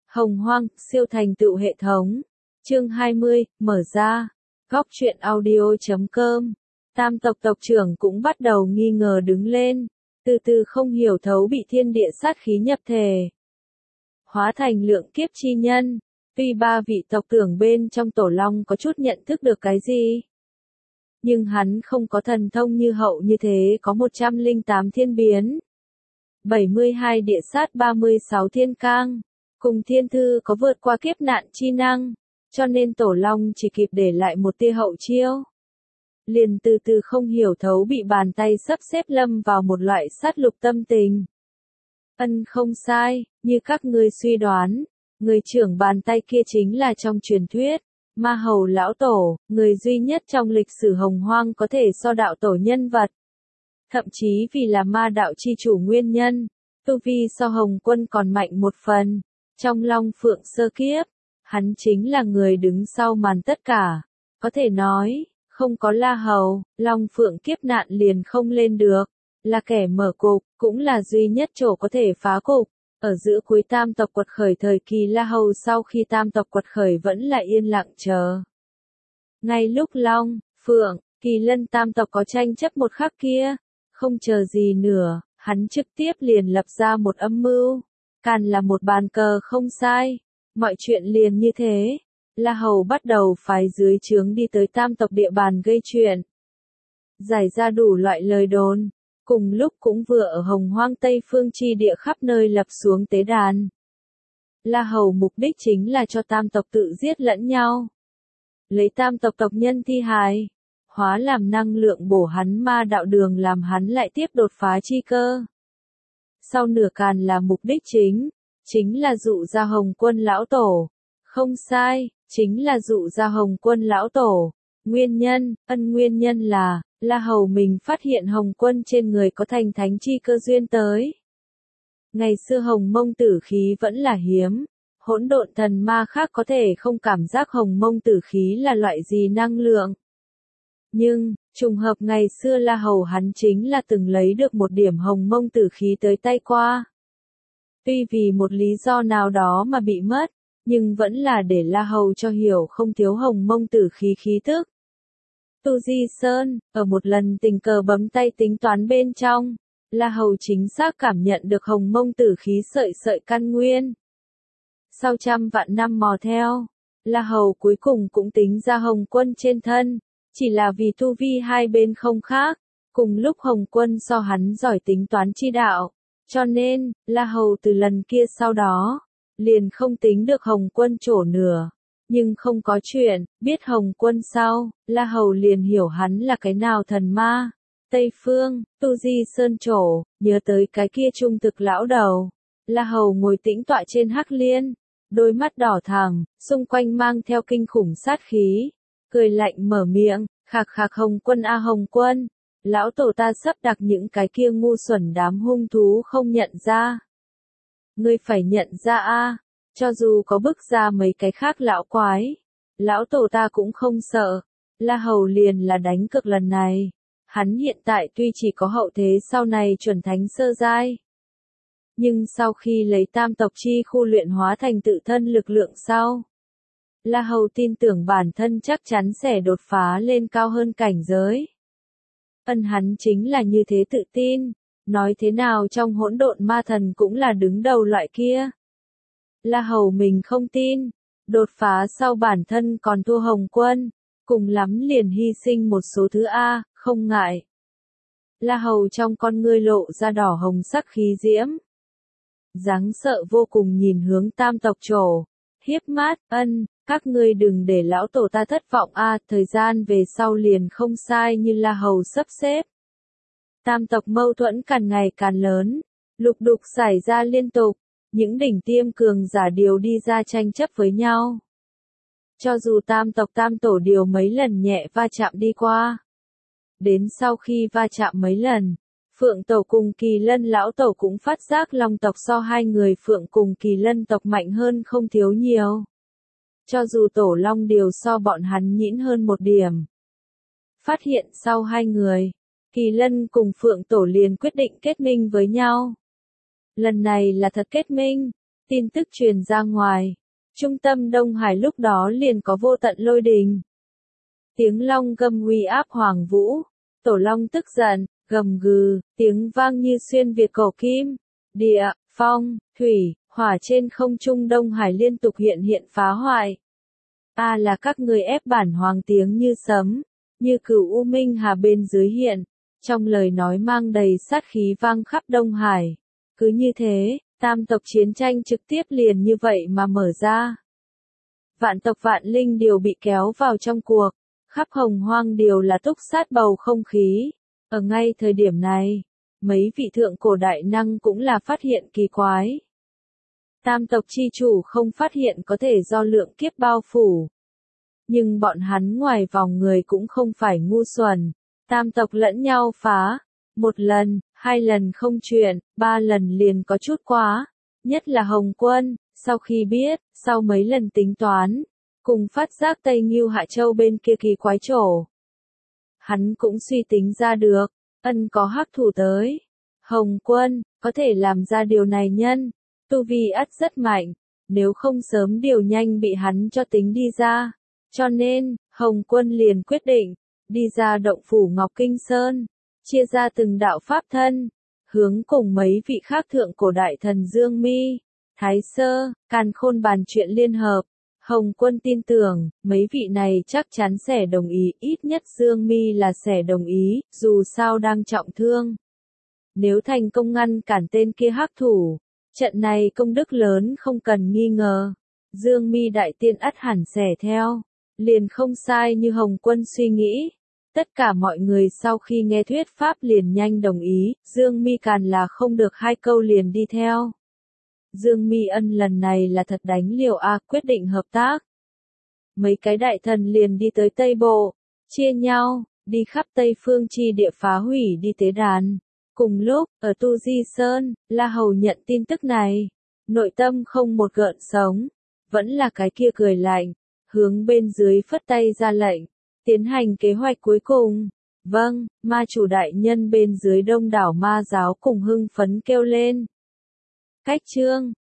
Hồng Hoang, siêu thành tựu hệ thống. Chương 20, mở ra. Góc truyện audio.com. Tam tộc tộc trưởng cũng bắt đầu nghi ngờ đứng lên, từ từ không hiểu thấu bị thiên địa sát khí nhập thể. Hóa thành lượng kiếp chi nhân, tuy ba vị tộc trưởng bên trong tổ long có chút nhận thức được cái gì. Nhưng hắn không có thần thông như hậu như thế có 108 thiên biến. 72 địa sát 36 thiên cang. Cùng thiên thư có vượt qua kiếp nạn chi năng, cho nên tổ long chỉ kịp để lại một tia hậu chiêu. Liền từ từ không hiểu thấu bị bàn tay sắp xếp lâm vào một loại sát lục tâm tình. Không sai, như các ngươi suy đoán, người trưởng bàn tay kia chính là trong truyền thuyết, Ma Hầu Lão Tổ, người duy nhất trong lịch sử Hồng Hoang có thể so đạo tổ nhân vật. Thậm chí vì là ma đạo chi chủ nguyên nhân, tu vi so Hồng Quân còn mạnh một phần. Trong Long Phượng sơ kiếp, hắn chính là người đứng sau màn tất cả. Có thể nói, không có La Hầu, Long Phượng kiếp nạn liền không lên được. Là kẻ mở cục, cũng là duy nhất chỗ có thể phá cục. Ở giữa cuối tam tộc quật khởi thời kỳ La Hầu sau khi tam tộc quật khởi vẫn là yên lặng chờ. Ngay lúc Long, Phượng, Kỳ Lân tam tộc có tranh chấp một khắc kia, không chờ gì nữa, hắn trực tiếp liền lập ra một âm mưu. Càn là một bàn cờ không sai, mọi chuyện liền như thế. La Hầu bắt đầu phái dưới trướng đi tới tam tộc địa bàn gây chuyện. Giải ra đủ loại lời đồn, cùng lúc cũng vừa ở Hồng Hoang Tây Phương chi địa khắp nơi lập xuống tế đàn. La Hầu mục đích chính là cho tam tộc tự giết lẫn nhau. Lấy tam tộc tộc nhân thi hài, hóa làm năng lượng bổ hắn ma đạo đường làm hắn lại tiếp đột phá chi cơ. Sau nửa Càn là mục đích chính là dụ ra Hồng Quân Lão Tổ. Không sai, chính là dụ ra Hồng Quân Lão Tổ. Nguyên nhân là, La Hầu mình phát hiện Hồng Quân trên người có thành thánh chi cơ duyên tới. Ngày xưa Hồng Mông tử khí vẫn là hiếm, hỗn độn thần ma khác có thể không cảm giác Hồng Mông tử khí là loại gì năng lượng. Nhưng, trùng hợp ngày xưa La Hầu hắn chính là từng lấy được một điểm Hồng Mông tử khí tới tay qua. Tuy vì một lý do nào đó mà bị mất, nhưng vẫn là để La Hầu cho hiểu không thiếu Hồng Mông tử khí khí tức. Tu Di Sơn, ở một lần tình cờ bấm tay tính toán bên trong, La Hầu chính xác cảm nhận được Hồng Mông tử khí sợi căn nguyên. Sau trăm vạn năm mò theo, La Hầu cuối cùng cũng tính ra Hồng Quân trên thân, chỉ là vì tu vi hai bên không khác, cùng lúc Hồng Quân so hắn giỏi tính toán chi đạo, cho nên, La Hầu từ lần kia sau đó, liền không tính được Hồng Quân trổ nửa. Nhưng không có chuyện, biết Hồng Quân sau, La Hầu liền hiểu hắn là cái nào thần ma. Tây Phương, Tu Di Sơn trổ, nhớ tới cái kia trung thực lão đầu. La Hầu ngồi tĩnh tọa trên hắc liên, đôi mắt đỏ thẳm, xung quanh mang theo kinh khủng sát khí. Cười lạnh mở miệng, khạc khạc Hồng Quân a Hồng Quân. Lão tổ ta sắp đặt những cái kia ngu xuẩn đám hung thú không nhận ra. Ngươi phải nhận ra a. Cho dù có bức ra mấy cái khác lão quái, lão tổ ta cũng không sợ. La Hầu liền là đánh cược lần này. Hắn hiện tại tuy chỉ có hậu thế sau này chuẩn thánh sơ giai. Nhưng sau khi lấy tam tộc chi khu luyện hóa thành tự thân lực lượng sau, La Hầu tin tưởng bản thân chắc chắn sẽ đột phá lên cao hơn cảnh giới. Hắn chính là như thế tự tin, nói thế nào trong hỗn độn ma thần cũng là đứng đầu loại kia. La Hầu mình không tin, đột phá sau bản thân còn thua Hồng Quân, cùng lắm liền hy sinh một số thứ A, không ngại. La Hầu trong con ngươi lộ ra đỏ hồng sắc khí diễm. Dáng sợ vô cùng nhìn hướng tam tộc trổ, hiếp mắt, các ngươi đừng để lão tổ ta thất vọng a, thời gian về sau liền không sai như La Hầu sắp xếp. Tam tộc mâu thuẫn càng ngày càng lớn, lục đục xảy ra liên tục. Những đỉnh tiêm cường giả đều đi ra tranh chấp với nhau. Cho dù tam tộc tam tổ đều mấy lần nhẹ va chạm đi qua. Đến sau khi va chạm mấy lần, Phượng tổ cùng Kỳ Lân lão tổ cũng phát giác Long tộc so hai người Phượng cùng Kỳ Lân tộc mạnh hơn không thiếu nhiều. Cho dù tổ Long đều so bọn hắn nhĩn hơn một điểm. Phát hiện sau hai người, Kỳ Lân cùng Phượng tổ liền quyết định kết minh với nhau. Lần này là thật kết minh, Tin tức truyền ra ngoài, trung tâm Đông Hải lúc đó liền có vô tận lôi đình. Tiếng long gầm uy áp hoàng vũ, tổ long tức giận, gầm gừ, tiếng vang như xuyên việt cổ kim. Địa, phong, thủy, hỏa trên không trung Đông Hải liên tục hiện hiện phá hoại. Là các người ép bản hoàng tiếng như sấm, như cửu u minh hà bên dưới hiện, trong lời nói mang đầy sát khí vang khắp Đông Hải. Cứ như thế, tam tộc chiến tranh trực tiếp liền như vậy mà mở ra. Vạn tộc vạn linh đều bị kéo vào trong cuộc, khắp hồng hoang đều là túc sát bầu không khí. Ở ngay thời điểm này, mấy vị thượng cổ đại năng cũng là phát hiện kỳ quái. Tam tộc chi chủ không phát hiện có thể do lượng kiếp bao phủ. Nhưng bọn hắn ngoài vòng người cũng không phải ngu xuẩn. Tam tộc lẫn nhau phá. 1 lần, 2 lần không chuyện, 3 lần liền có chút quá. Nhất là Hồng Quân, sau khi biết, sau mấy lần tính toán, cùng phát giác Tây Ngưu Hạ Châu bên kia kỳ quái chỗ. Hắn cũng suy tính ra được, có hắc thủ tới. Hồng Quân, có thể làm ra điều này nhân, tu vi ắt rất mạnh, nếu không sớm điều nhanh bị hắn cho tính đi ra. Cho nên, Hồng Quân liền quyết định, đi ra động phủ Ngọc Kinh Sơn, chia ra từng đạo pháp thân, hướng cùng mấy vị khác thượng cổ đại thần Dương Mi, Thái Sơ, Càn Khôn bàn chuyện liên hợp. Hồng Quân tin tưởng, mấy vị này chắc chắn sẽ đồng ý, ít nhất Dương Mi là sẽ đồng ý, dù sao đang trọng thương. Nếu thành công ngăn cản tên kia hắc thủ, trận này công đức lớn không cần nghi ngờ. Dương Mi đại tiên ắt hẳn sẽ theo. Liền không sai như Hồng Quân suy nghĩ. Tất cả mọi người sau khi nghe thuyết pháp liền nhanh đồng ý, Dương Mi Càn là không được 2 câu liền đi theo. Dương Mi Ân lần này là thật đánh liều quyết định hợp tác. Mấy cái đại thần liền đi tới Tây Bộ, chia nhau, đi khắp Tây Phương chi địa phá hủy đi tế đàn. Cùng lúc, ở Tu Di Sơn, La Hầu nhận tin tức này, nội tâm không một gợn sóng, vẫn là cái kia cười lạnh, hướng bên dưới phất tay ra lệnh, tiến hành kế hoạch cuối cùng. Vâng, ma chủ đại nhân bên dưới đông đảo ma giáo cùng hưng phấn kêu lên. Cách chương